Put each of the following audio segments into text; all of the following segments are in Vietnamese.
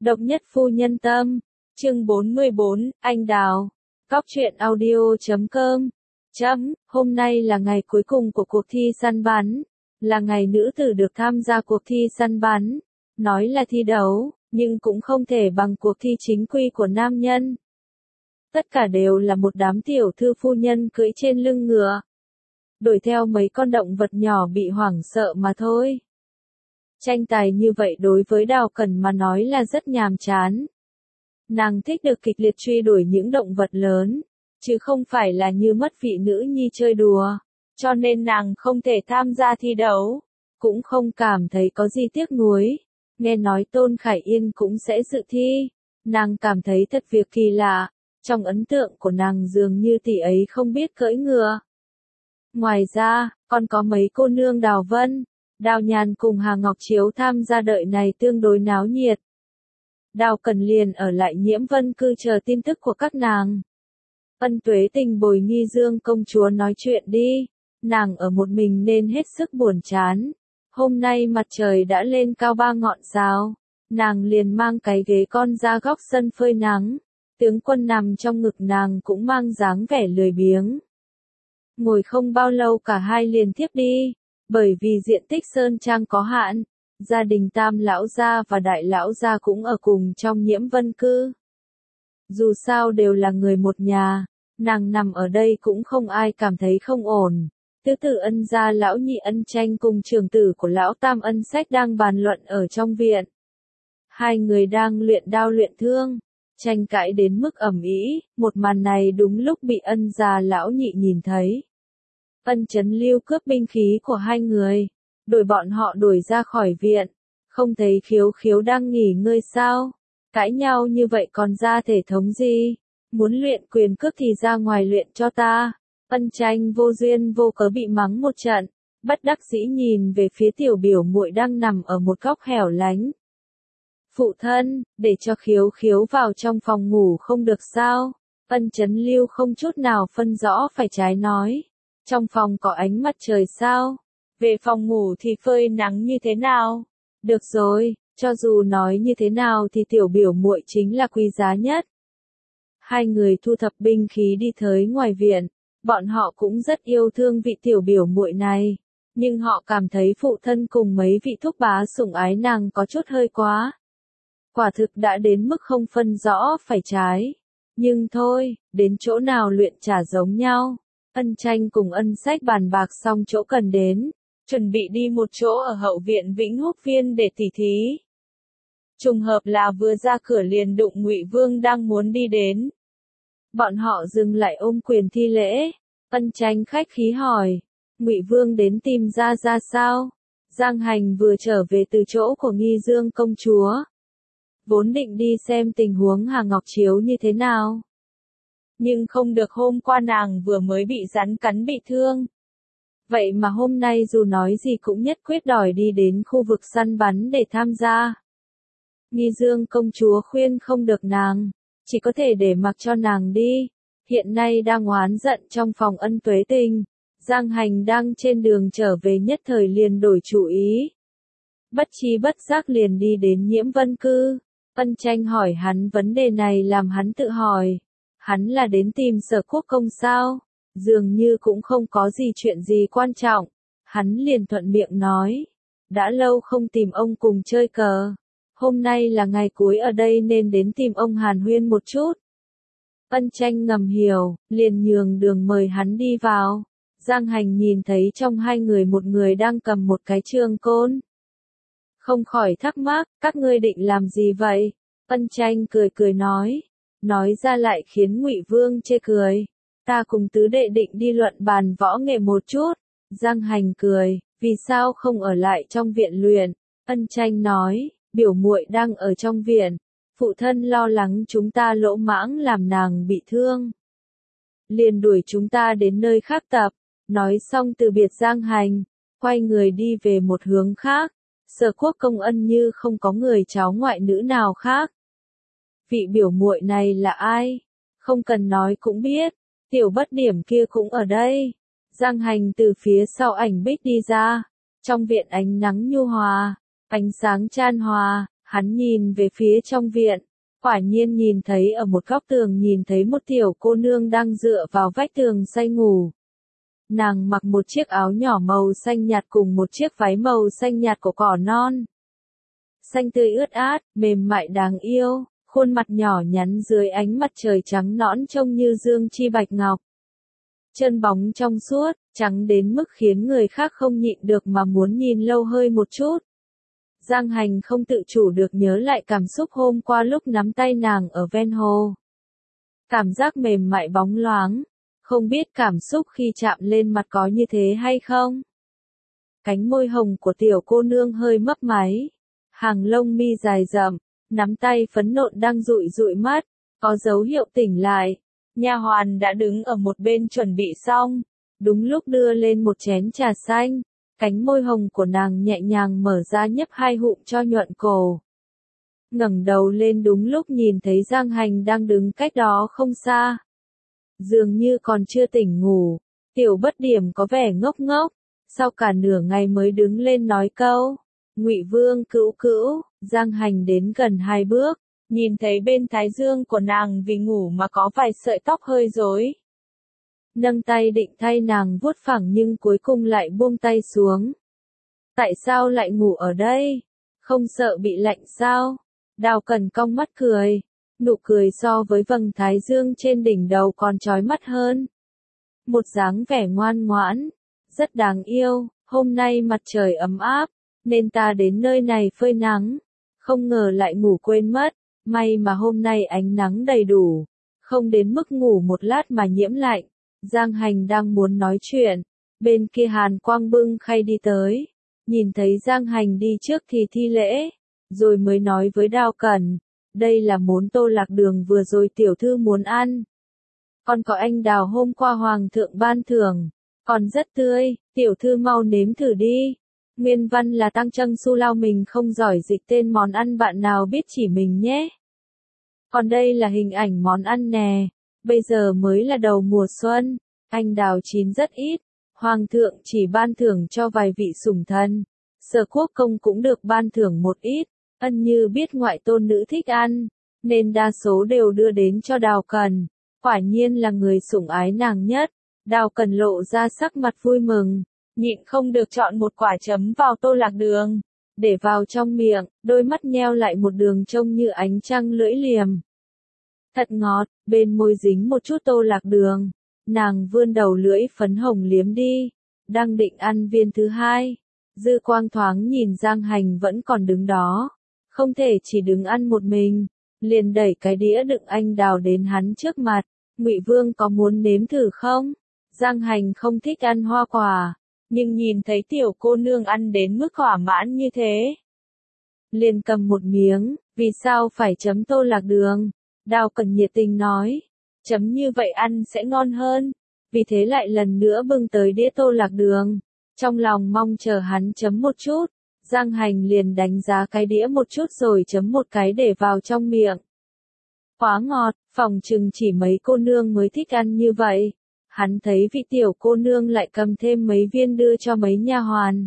Độc nhất phu nhân tâm, chương 44, anh Đào, Cóc truyện audio.com. Hôm nay là ngày cuối cùng của cuộc thi săn bắn, là ngày nữ tử được tham gia cuộc thi săn bắn. Nói là thi đấu, nhưng cũng không thể bằng cuộc thi chính quy của nam nhân. Tất cả đều là một đám tiểu thư phu nhân cưỡi trên lưng ngựa, đuổi theo mấy con động vật nhỏ bị hoảng sợ mà thôi. Tranh tài như vậy đối với Đào Cẩn mà nói là rất nhàm chán. Nàng thích được kịch liệt truy đuổi những động vật lớn, chứ không phải là như mất vị nữ nhi chơi đùa, cho nên nàng không thể tham gia thi đấu, cũng không cảm thấy có gì tiếc nuối. Nghe nói Tôn Khải Yên cũng sẽ dự thi, nàng cảm thấy thật việc kỳ lạ, trong ấn tượng của nàng dường như tỷ ấy không biết cưỡi ngựa. Ngoài ra, còn có mấy cô nương Đào Vân, Đào Nhàn cùng Hà Ngọc Chiếu tham gia đợi này tương đối náo nhiệt. Đào Cẩn liền ở lại Nhiễm Vân Cư chờ tin tức của các nàng. Ân Tuế Tình bồi Nghi Dương công chúa nói chuyện đi, nàng ở một mình nên hết sức buồn chán. Hôm nay mặt trời đã lên cao 3 ngọn sao, nàng liền mang cái ghế con ra góc sân phơi nắng. Tướng quân nằm trong ngực nàng cũng mang dáng vẻ lười biếng. Ngồi không bao lâu cả hai liền thiếp đi, bởi vì diện tích sơn trang có hạn, gia đình Tam lão gia và Đại lão gia cũng ở cùng trong Nhiễm Vân Cư. Dù sao đều là người một nhà, nàng nằm ở đây cũng không ai cảm thấy không ổn. Tứ tử Ân gia lão nhị Ân Tranh cùng trưởng tử của lão Tam Ân Sách đang bàn luận ở trong viện. Hai người đang luyện đao luyện thương, tranh cãi đến mức ầm ĩ. Một màn này đúng lúc bị Ân gia lão nhị nhìn thấy. Ân Chấn Lưu cướp binh khí của hai người, đuổi bọn họ đuổi ra khỏi viện. Không thấy Khiếu Khiếu đang nghỉ ngơi sao? Cãi nhau như vậy còn ra thể thống gì? Muốn luyện quyền cước thì ra ngoài luyện cho ta. Ân Tranh vô duyên vô cớ bị mắng một trận, bất đắc dĩ nhìn về phía tiểu biểu muội đang nằm ở một góc hẻo lánh. Phụ thân, để cho Khiếu Khiếu vào trong phòng ngủ không được sao? Ân Chấn Lưu không chút nào phân rõ phải trái nói. Trong phòng có ánh mặt trời sao? Về phòng ngủ thì phơi nắng như thế nào? Được rồi, cho dù nói như thế nào thì tiểu biểu muội chính là quý giá nhất. Hai người thu thập binh khí đi tới ngoài viện, bọn họ cũng rất yêu thương vị tiểu biểu muội này, nhưng họ cảm thấy phụ thân cùng mấy vị thúc bá sủng ái nàng có chút hơi quá. Quả thực đã đến mức không phân rõ phải trái. Nhưng thôi, đến chỗ nào luyện chả giống nhau. Ân Tranh cùng Ân Sách bàn bạc xong chỗ cần đến, chuẩn bị đi một chỗ ở hậu viện Vĩnh Húc Viên để tỉ thí. Trùng hợp là vừa ra cửa liền đụng Ngụy Vương đang muốn đi đến. Bọn họ dừng lại ôm quyền thi lễ. Ân Tranh khách khí hỏi, Ngụy Vương đến tìm ra sao? Giang Hành vừa trở về từ chỗ của Nghi Dương công chúa, vốn định đi xem tình huống Hà Ngọc Chiếu như thế nào. Nhưng không được, hôm qua nàng vừa mới bị rắn cắn bị thương. Vậy mà hôm nay dù nói gì cũng nhất quyết đòi đi đến khu vực săn bắn để tham gia. Nghi Dương công chúa khuyên không được nàng, chỉ có thể để mặc cho nàng đi. Hiện nay đang oán giận trong phòng Ân Tuế Tình, Giang Hành đang trên đường trở về nhất thời liền đổi chủ ý. Bất chi bất giác liền đi đến Nhiễm Vân Cư. Ân Tranh hỏi hắn vấn đề này làm hắn tự hỏi. Hắn là đến tìm Sở Quốc công sao? Dường như cũng không có gì chuyện gì quan trọng. Hắn liền thuận miệng nói. Đã lâu không tìm ông cùng chơi cờ. Hôm nay là ngày cuối ở đây nên đến tìm ông hàn huyên một chút. Ân Tranh ngầm hiểu, liền nhường đường mời hắn đi vào. Giang Hành nhìn thấy trong hai người một người đang cầm một cái trường côn, không khỏi thắc mắc, các ngươi định làm gì vậy? Ân Tranh cười nói ra lại khiến Ngụy Vương chê cười. Ta cùng tứ đệ định đi luận bàn võ nghệ một chút. Giang Hành cười, vì sao không ở lại trong viện luyện? Ân Tranh nói, biểu muội đang ở trong viện, phụ thân lo lắng chúng ta lỗ mãng làm nàng bị thương, liền đuổi chúng ta đến nơi khác tập. Nói xong từ biệt Giang Hành, quay người đi về một hướng khác. Sở Quốc công Ân như không có người cháu ngoại nữ nào khác. Vị biểu muội này là ai? Không cần nói cũng biết, tiểu bất điểm kia cũng ở đây. Giang Hành từ phía sau ảnh bích đi ra. Trong viện ánh nắng nhu hòa, ánh sáng chan hòa, Hắn nhìn về phía trong viện, quả nhiên nhìn thấy ở một góc tường nhìn thấy một tiểu cô nương đang dựa vào vách tường say ngủ. Nàng mặc một chiếc áo nhỏ màu xanh nhạt cùng một chiếc váy màu xanh nhạt của cỏ non. Xanh tươi ướt át, mềm mại đáng yêu, khuôn mặt nhỏ nhắn dưới ánh mặt trời trắng nõn trông như dương chi bạch ngọc. Chân bóng trong suốt, trắng đến mức khiến người khác không nhịn được mà muốn nhìn lâu hơi một chút. Giang Hành không tự chủ được nhớ lại cảm xúc hôm qua lúc nắm tay nàng ở ven hồ. Cảm giác mềm mại bóng loáng, không biết cảm xúc khi chạm lên mặt có như thế hay không. Cánh môi hồng của tiểu cô nương hơi mấp máy, hàng lông mi dài rậm, nắm tay phấn nộn đang dụi dụi mắt, có dấu hiệu tỉnh lại. Nha hoàn đã đứng ở một bên chuẩn bị xong, đúng lúc đưa lên một chén trà xanh. Cánh môi hồng của nàng nhẹ nhàng mở ra nhấp hai hụm cho nhuận cổ. Ngẩng đầu lên đúng lúc nhìn thấy Giang Hành đang đứng cách đó không xa. Dường như còn chưa tỉnh ngủ, tiểu bất điểm có vẻ ngốc ngốc, sau cả nửa ngày mới đứng lên nói câu. Ngụy Vương cữu cữu. Giang Hành đến gần 2 bước, nhìn thấy bên thái dương của nàng vì ngủ mà có vài sợi tóc hơi rối. Nâng tay định thay nàng vuốt phẳng nhưng cuối cùng lại buông tay xuống. Tại sao lại ngủ ở đây? Không sợ bị lạnh sao? Đào Cẩn cong mắt cười. Nụ cười so với vầng thái dương trên đỉnh đầu còn chói mắt hơn. Một dáng vẻ ngoan ngoãn, rất đáng yêu. Hôm nay mặt trời ấm áp, nên ta đến nơi này phơi nắng. Không ngờ lại ngủ quên mất. May mà hôm nay ánh nắng đầy đủ, không đến mức ngủ một lát mà nhiễm lạnh. Giang Hành đang muốn nói chuyện, bên kia Hàn Quang bưng khay đi tới, nhìn thấy Giang Hành đi trước thì thi lễ, rồi mới nói với Đào Cẩn, đây là món tô lạc đường vừa rồi tiểu thư muốn ăn. Còn có anh đào hôm qua hoàng thượng ban thưởng, còn rất tươi, tiểu thư mau nếm thử đi. Nguyên văn là Tăng Trâng Su Lao mình không giỏi dịch tên món ăn bạn nào biết chỉ mình nhé. Còn đây là hình ảnh món ăn nè. Bây giờ mới là đầu mùa xuân, anh đào chín rất ít, hoàng thượng chỉ ban thưởng cho vài vị sủng thần, Sở Quốc công cũng được ban thưởng một ít, ân như biết ngoại tôn nữ thích ăn, nên đa số đều đưa đến cho Đào Cẩn, quả nhiên là người sủng ái nàng nhất. Đào Cẩn lộ ra sắc mặt vui mừng, nhịn không được chọn một quả chấm vào tô lạc đường, để vào trong miệng, đôi mắt nheo lại một đường trông như ánh trăng lưỡi liềm. Thật ngọt, bên môi dính một chút tô lạc đường. Nàng vươn đầu lưỡi phấn hồng liếm đi, đang định ăn viên thứ hai. Dư quang thoáng nhìn Giang Hành vẫn còn đứng đó, không thể chỉ đứng ăn một mình, liền đẩy cái đĩa đựng anh đào đến hắn trước mặt. Ngụy Vương có muốn nếm thử không? Giang Hành không thích ăn hoa quả, nhưng nhìn thấy tiểu cô nương ăn đến mức thỏa mãn như thế, liền cầm một miếng. Vì sao phải chấm tô lạc đường? Đào Cẩn nhiệt tình nói, chấm như vậy ăn sẽ ngon hơn, vì thế lại lần nữa bưng tới đĩa tô lạc đường, trong lòng mong chờ hắn chấm một chút. Giang Hành liền đánh giá cái đĩa một chút rồi chấm một cái để vào trong miệng. Quá ngọt, phòng chừng chỉ mấy cô nương mới thích ăn như vậy. Hắn thấy vị tiểu cô nương lại cầm thêm mấy viên đưa cho mấy nha hoàn.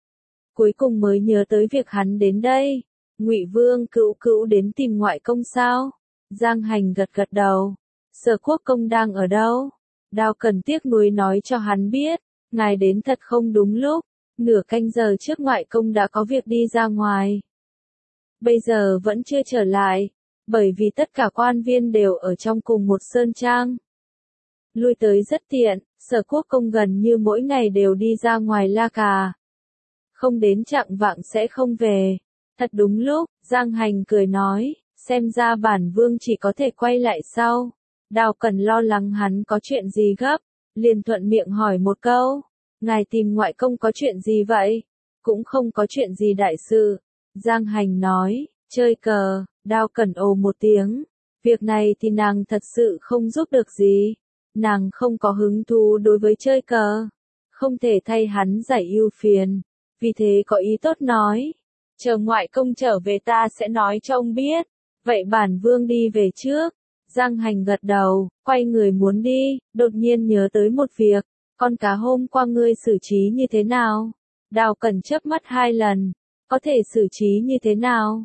Cuối cùng mới nhớ tới việc hắn đến đây. Ngụy Vương cữu cữu đến tìm ngoại công sao? Giang Hành gật gật đầu. Sở Quốc công đang ở đâu? Đào Cẩn tiếc nuối nói cho hắn biết, ngài đến thật không đúng lúc, nửa canh giờ trước ngoại công đã có việc đi ra ngoài. Bây giờ vẫn chưa trở lại, bởi vì tất cả quan viên đều ở trong cùng một sơn trang. Lui tới rất tiện, Sở Quốc công gần như mỗi ngày đều đi ra ngoài La Cà. Không đến chạng vạng sẽ không về. Thật đúng lúc, Giang Hành cười nói, xem ra bản vương chỉ có thể quay lại sau. Đào Cẩn lo lắng hắn có chuyện gì gấp, liền thuận miệng hỏi một câu, ngài tìm ngoại công có chuyện gì vậy? Cũng không có chuyện gì đại sự. Giang Hành nói, chơi cờ. Đào Cẩn ồ một tiếng, việc này thì nàng thật sự không giúp được gì. Nàng không có hứng thú đối với chơi cờ, không thể thay hắn giải ưu phiền, vì thế có ý tốt nói, chờ ngoại công trở về ta sẽ nói cho ông biết. Vậy bản vương đi về trước. Giang Hành gật đầu, quay người muốn đi, đột nhiên nhớ tới một việc, con cá hôm qua ngươi xử trí như thế nào? Đào Cẩn chớp mắt 2 lần, có thể xử trí như thế nào?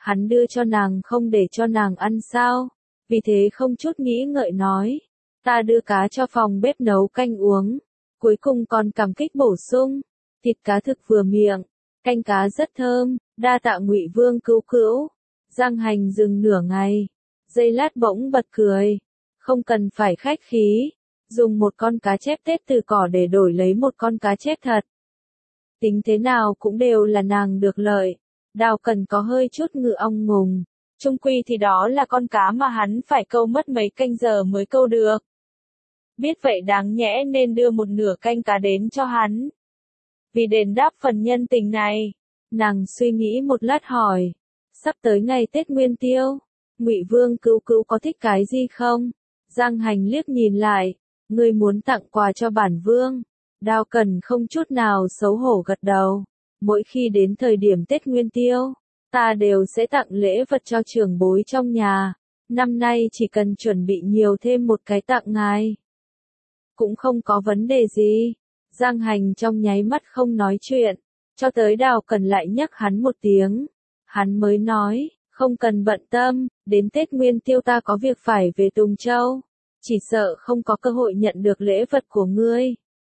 Hắn đưa cho nàng không để cho nàng ăn sao? Vì thế không chút nghĩ ngợi nói, ta đưa cá cho phòng bếp nấu canh uống. Cuối cùng còn cảm kích bổ sung, thịt cá thực vừa miệng, canh cá rất thơm, đa tạ Ngụy Vương cứu cứu. Giang Hành dừng nửa ngày, giây lát bỗng bật cười, không cần phải khách khí, dùng một con cá chép tết từ cỏ để đổi lấy một con cá chép thật. Tính thế nào cũng đều là nàng được lợi. Đào Cẩn có hơi chút ngựa ong ngùng, chung quy thì đó là con cá mà hắn phải câu mất mấy canh giờ mới câu được. Biết vậy đáng nhẽ nên đưa một nửa canh cá đến cho hắn. Vì đền đáp phần nhân tình này, nàng suy nghĩ một lát hỏi, sắp tới ngày Tết Nguyên Tiêu, Ngụy Vương cứu cứu có thích cái gì không? Giang Hành liếc nhìn lại, ngươi muốn tặng quà cho bản vương. Đào Cẩn không chút nào xấu hổ gật đầu. Mỗi khi đến thời điểm Tết Nguyên Tiêu, ta đều sẽ tặng lễ vật cho trưởng bối trong nhà. Năm nay chỉ cần chuẩn bị nhiều thêm một cái tặng ngài. Cũng không có vấn đề gì. Giang Hành trong nháy mắt không nói chuyện, cho tới Đào Cẩn lại nhắc hắn một tiếng. Hắn mới nói, không cần bận tâm, đến Tết Nguyên Tiêu ta có việc phải về Tùng Châu. Chỉ sợ không có cơ hội nhận được lễ vật của ngươi.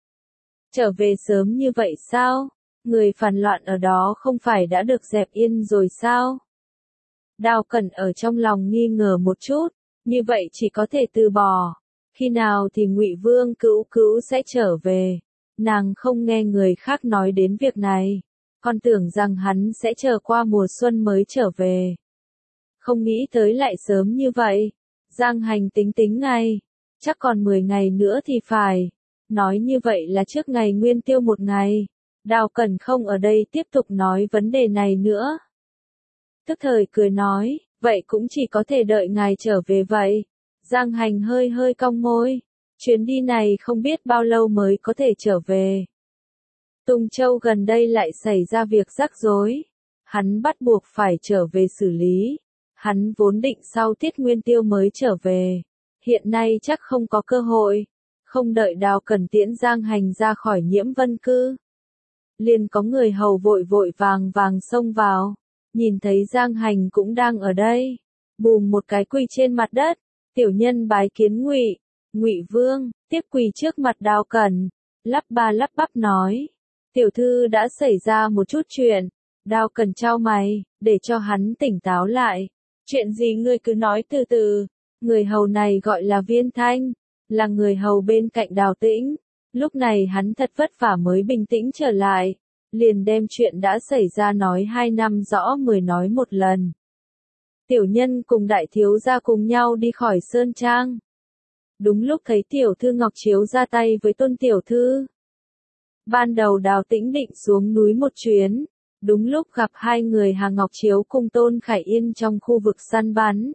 Trở về sớm như vậy sao? Người phản loạn ở đó không phải đã được dẹp yên rồi sao? Đào Cẩn ở trong lòng nghi ngờ một chút, như vậy chỉ có thể từ bỏ. Khi nào thì Ngụy Vương cứu cứu sẽ trở về? Nàng không nghe người khác nói đến việc này, còn tưởng rằng hắn sẽ chờ qua mùa xuân mới trở về. Không nghĩ tới lại sớm như vậy. Giang Hành tính tính ngay, chắc còn 10 ngày nữa thì phải. Nói như vậy là trước ngày Nguyên Tiêu một ngày. Đào Cẩn không ở đây tiếp tục nói vấn đề này nữa. Tức thời cười nói, vậy cũng chỉ có thể đợi ngài trở về vậy. Giang Hành hơi hơi cong môi, chuyến đi này không biết bao lâu mới có thể trở về. Tùng Châu gần đây lại xảy ra việc rắc rối, hắn bắt buộc phải trở về xử lý. Hắn vốn định sau Tiết Nguyên Tiêu mới trở về, hiện nay chắc không có cơ hội. Không đợi Đào Cẩn tiễn Giang Hành ra khỏi Nhiễm Vân Cư, liền có người hầu vội vội vàng vàng xông vào, nhìn thấy Giang Hành cũng đang ở đây, bùm một cái quỳ trên mặt đất, tiểu nhân bái kiến Ngụy Vương, tiếp quỳ trước mặt Đào Cẩn, lắp ba lắp bắp nói, tiểu thư đã xảy ra một chút chuyện. Đào Cẩn chau mày, để cho hắn tỉnh táo lại, chuyện gì ngươi cứ nói từ từ. Người hầu này gọi là Viên Thanh, là người hầu bên cạnh Đào Tĩnh. Lúc này hắn thật vất vả mới bình tĩnh trở lại, liền đem chuyện đã xảy ra nói 2 năm rõ 10 nói một lần. Tiểu nhân cùng đại thiếu gia cùng nhau đi khỏi Sơn Trang. Đúng lúc thấy tiểu thư Ngọc Chiếu ra tay với Tôn tiểu thư. Ban đầu Đào Tĩnh định xuống núi một chuyến, đúng lúc gặp hai người Hà Ngọc Chiếu cùng Tôn Khải Yên trong khu vực săn bắn.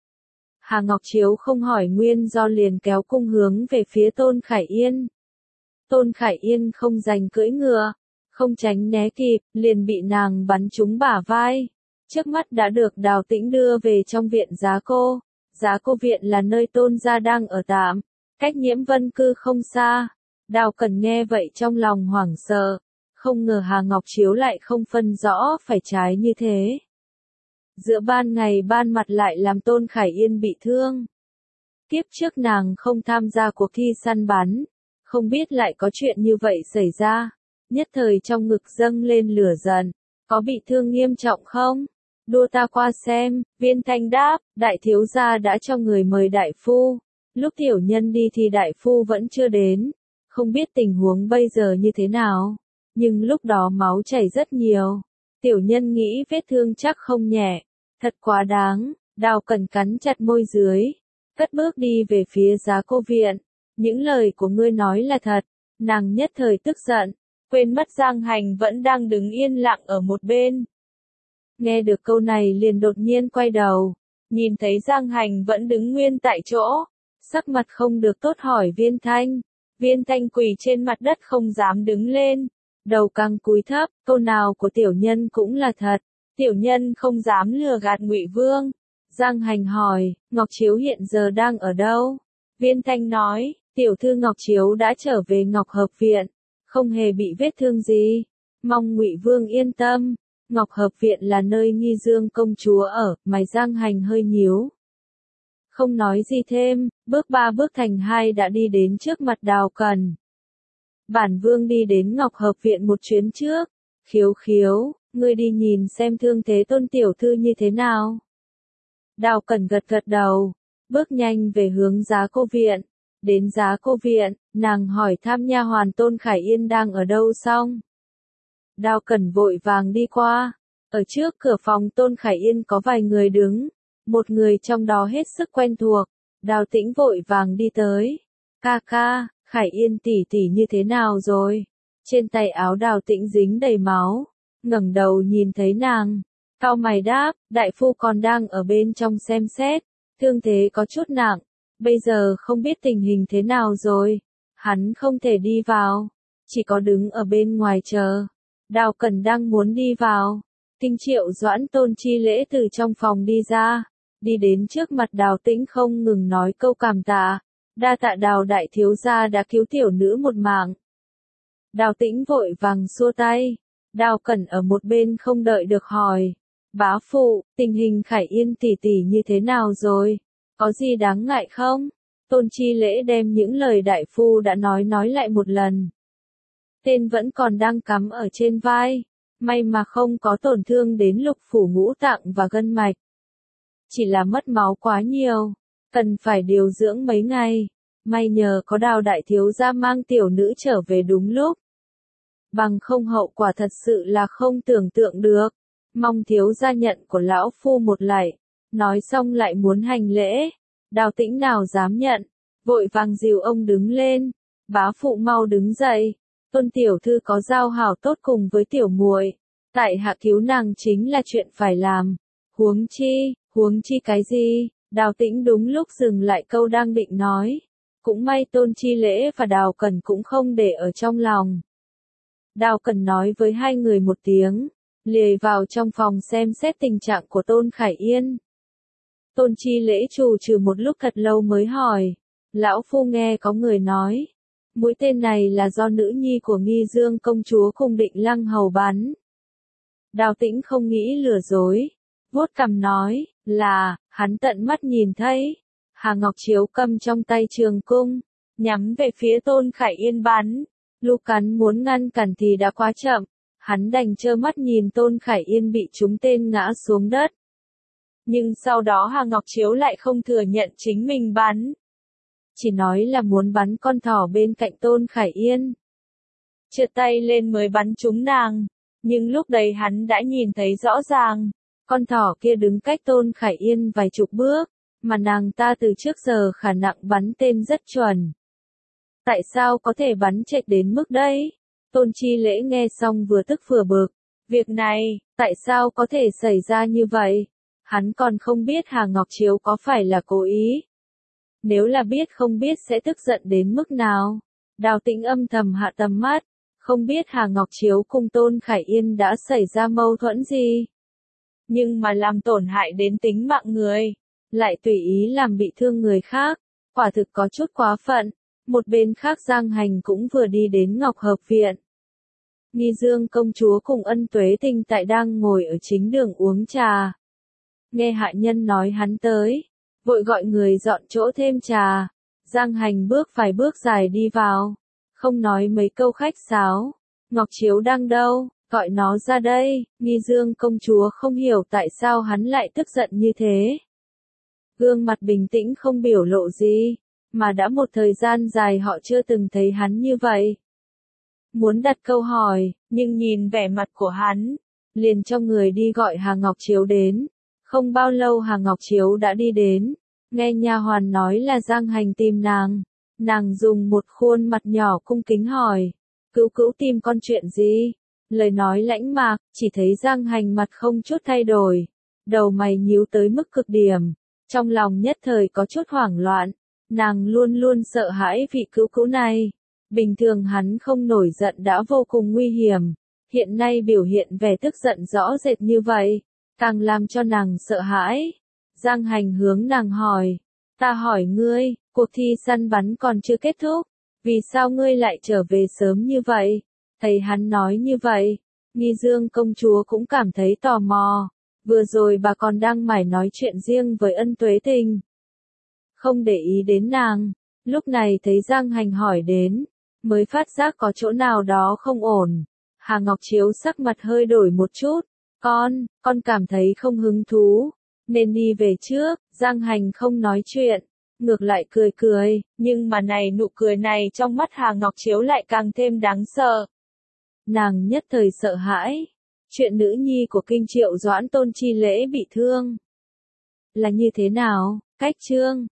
Hà Ngọc Chiếu không hỏi nguyên do liền kéo cung hướng về phía Tôn Khải Yên. Tôn Khải Yên không giành cưỡi ngựa, không tránh né kịp, liền bị nàng bắn trúng bả vai. Trước mắt đã được Đào Tĩnh đưa về trong viện Giá Cô. Giá Cô viện là nơi Tôn gia đang ở tạm, cách Nhiễm Vân Cư không xa. Đào Cẩn nghe vậy trong lòng hoảng sợ, không ngờ Hà Ngọc Chiếu lại không phân rõ phải trái như thế. Giữa ban ngày ban mặt lại làm Tôn Khải Yên bị thương. Kiếp trước nàng không tham gia cuộc thi săn bắn, không biết lại có chuyện như vậy xảy ra. Nhất thời trong ngực dâng lên lửa giận, có bị thương nghiêm trọng không? Đua ta qua xem. Viên Thanh đáp, đại thiếu gia đã cho người mời đại phu. Lúc tiểu nhân đi thì đại phu vẫn chưa đến, không biết tình huống bây giờ như thế nào. Nhưng lúc đó máu chảy rất nhiều, tiểu nhân nghĩ vết thương chắc không nhẹ. Thật quá đáng. Đào Cẩn cắn chặt môi dưới, cất bước đi về phía Giá Cô viện. Những lời của ngươi nói là thật. Nàng nhất thời tức giận, quên mất Giang Hành vẫn đang đứng yên lặng ở một bên. Nghe được câu này liền đột nhiên quay đầu, nhìn thấy Giang Hành vẫn đứng nguyên tại chỗ, sắc mặt không được tốt hỏi Viên Thanh. Viên Thanh quỳ trên mặt đất không dám đứng lên, đầu căng cúi thấp, câu nào của tiểu nhân cũng là thật, tiểu nhân không dám lừa gạt Ngụy Vương. Giang Hành hỏi, Ngọc Chiếu hiện giờ đang ở đâu? Viên Thanh nói, tiểu thư Ngọc Chiếu đã trở về Ngọc Hợp viện, không hề bị vết thương gì, mong Ngụy Vương yên tâm. Ngọc Hợp Viện là nơi Nghi Dương công chúa ở, mày Giang Hành hơi nhíu. Không nói gì thêm, bước 3 bước thành 2 đã đi đến trước mặt Đào Cẩn. Bản vương đi đến Ngọc Hợp Viện một chuyến trước. Khiếu khiếu, ngươi đi nhìn xem thương thế Tôn tiểu thư như thế nào. Đào Cẩn gật gật đầu, bước nhanh về hướng Giá Cô Viện. Đến Giá Cô Viện, nàng hỏi thăm nha hoàn Tôn Khải Yên đang ở đâu xong. Đào Cẩn vội vàng đi qua. Ở trước cửa phòng Tôn Khải Yên có vài người đứng. Một người trong đó hết sức quen thuộc. Đào Tĩnh vội vàng đi tới. Ca ca, Khải Yên tỷ tỷ như thế nào rồi? Trên tay áo Đào Tĩnh dính đầy máu. Ngẩng đầu nhìn thấy nàng. Cau mày đáp, đại phu còn đang ở bên trong xem xét. Thương thế có chút nặng. Bây giờ không biết tình hình thế nào rồi. Hắn không thể đi vào. Chỉ có đứng ở bên ngoài chờ. Đào Cẩn đang muốn đi vào. Kinh Triệu Doãn Tôn Chi Lễ từ trong phòng đi ra. Đi đến trước mặt Đào Tĩnh không ngừng nói câu cảm tạ. Đa tạ Đào đại thiếu gia đã cứu tiểu nữ một mạng. Đào Tĩnh vội vàng xua tay. Đào Cẩn ở một bên không đợi được hỏi. Bá phụ, tình hình Khải Yên tỷ tỷ như thế nào rồi? Có gì đáng ngại không? Tôn Chi Lễ đem những lời đại phu đã nói lại một lần. Tên vẫn còn đang cắm ở trên vai. May mà không có tổn thương đến lục phủ ngũ tạng và gân mạch. Chỉ là mất máu quá nhiều. Cần phải điều dưỡng mấy ngày. May nhờ có Đào đại thiếu gia mang tiểu nữ trở về đúng lúc. Bằng không hậu quả thật sự là không tưởng tượng được. Mong thiếu gia nhận của lão phu một lạy. Nói xong lại muốn hành lễ. Đào Tĩnh nào dám nhận. Vội vàng dìu ông đứng lên. Bá phụ mau đứng dậy. Tôn tiểu thư có giao hảo tốt cùng với tiểu muội. Tại hạ cứu nàng chính là chuyện phải làm. Huống chi cái gì? Đào Tĩnh đúng lúc dừng lại câu đang định nói. Cũng may Tôn Chi Lễ và Đào Cẩn cũng không để ở trong lòng. Đào Cẩn nói với hai người một tiếng. Lìa vào trong phòng xem xét tình trạng của Tôn Khải Yên. Tôn Chi Lễ trù trừ một lúc thật lâu mới hỏi. Lão phu nghe có người nói. Mũi tên này là do nữ nhi của Nghi Dương công chúa cùng Định Lăng hầu bắn. Đào Tĩnh không nghĩ lừa dối. Vuốt cằm nói, là, hắn tận mắt nhìn thấy. Hà Ngọc Chiếu cầm trong tay trường cung, nhắm về phía Tôn Khải Yên bắn. Lục Cắn muốn ngăn cản thì đã quá chậm. Hắn đành trơ mắt nhìn Tôn Khải Yên bị trúng tên ngã xuống đất. Nhưng sau đó Hà Ngọc Chiếu lại không thừa nhận chính mình bắn. Chỉ nói là muốn bắn con thỏ bên cạnh Tôn Khải Yên. Trượt tay lên mới bắn trúng nàng. Nhưng lúc đấy hắn đã nhìn thấy rõ ràng. Con thỏ kia đứng cách Tôn Khải Yên vài chục bước. Mà nàng ta từ trước giờ khả năng bắn tên rất chuẩn. Tại sao có thể bắn trệch đến mức đấy? Tôn Chi Lễ nghe xong vừa tức vừa bực. Việc này, tại sao có thể xảy ra như vậy? Hắn còn không biết Hà Ngọc Chiếu có phải là cố ý. Nếu là biết không biết sẽ tức giận đến mức nào. Đào Tĩnh âm thầm hạ tầm mắt. Không biết Hà Ngọc Chiếu cùng Tôn Khải Yên đã xảy ra mâu thuẫn gì. Nhưng mà làm tổn hại đến tính mạng người. Lại tùy ý làm bị thương người khác. Quả thực có chút quá phận. Một bên khác Giang Hành cũng vừa đi đến Ngọc Hợp Viện. Nghi Dương công chúa cùng Ân Tuế Tình tại đang ngồi ở chính đường uống trà. Nghe hạ nhân nói hắn tới. Vội gọi người dọn chỗ thêm trà. Giang Hành bước vài bước dài đi vào. Không nói mấy câu khách sáo. Ngọc Chiếu đang đâu? Gọi nó ra đây. Nghi Dương công chúa không hiểu tại sao hắn lại tức giận như thế. Gương mặt bình tĩnh không biểu lộ gì. Mà đã một thời gian dài họ chưa từng thấy hắn như vậy. Muốn đặt câu hỏi, nhưng nhìn vẻ mặt của hắn. Liền cho người đi gọi Hà Ngọc Chiếu đến. Không bao lâu Hà Ngọc Chiếu đã đi đến. Nghe nha hoàn nói là Giang Hành tìm nàng. Nàng dùng một khuôn mặt nhỏ cung kính hỏi. Cữu cữu tìm con chuyện gì? Lời nói lãnh mạc, chỉ thấy Giang Hành mặt không chút thay đổi. Đầu mày nhíu tới mức cực điểm. Trong lòng nhất thời có chút hoảng loạn. Nàng luôn luôn sợ hãi vị cữu cữu này. Bình thường hắn không nổi giận đã vô cùng nguy hiểm. Hiện nay biểu hiện vẻ tức giận rõ rệt như vậy. Càng làm cho nàng sợ hãi. Giang Hành hướng nàng hỏi. Ta hỏi ngươi, cuộc thi săn bắn còn chưa kết thúc. Vì sao ngươi lại trở về sớm như vậy? Thấy hắn nói như vậy. Nghi Dương công chúa cũng cảm thấy tò mò. Vừa rồi bà còn đang mải nói chuyện riêng với Ân Tuế Tình. Không để ý đến nàng. Lúc này thấy Giang Hành hỏi đến, mới phát giác có chỗ nào đó không ổn. Hà Ngọc Chiếu sắc mặt hơi đổi một chút. Con cảm thấy không hứng thú. Nên đi về trước. Giang Hành không nói chuyện. Ngược lại cười cười. Nhưng mà này nụ cười này trong mắt Hà Ngọc Chiếu lại càng thêm đáng sợ. Nàng nhất thời sợ hãi. Chuyện nữ nhi của Kinh Triệu Doãn Tôn Chi Lễ bị thương. Là như thế nào? Cách chương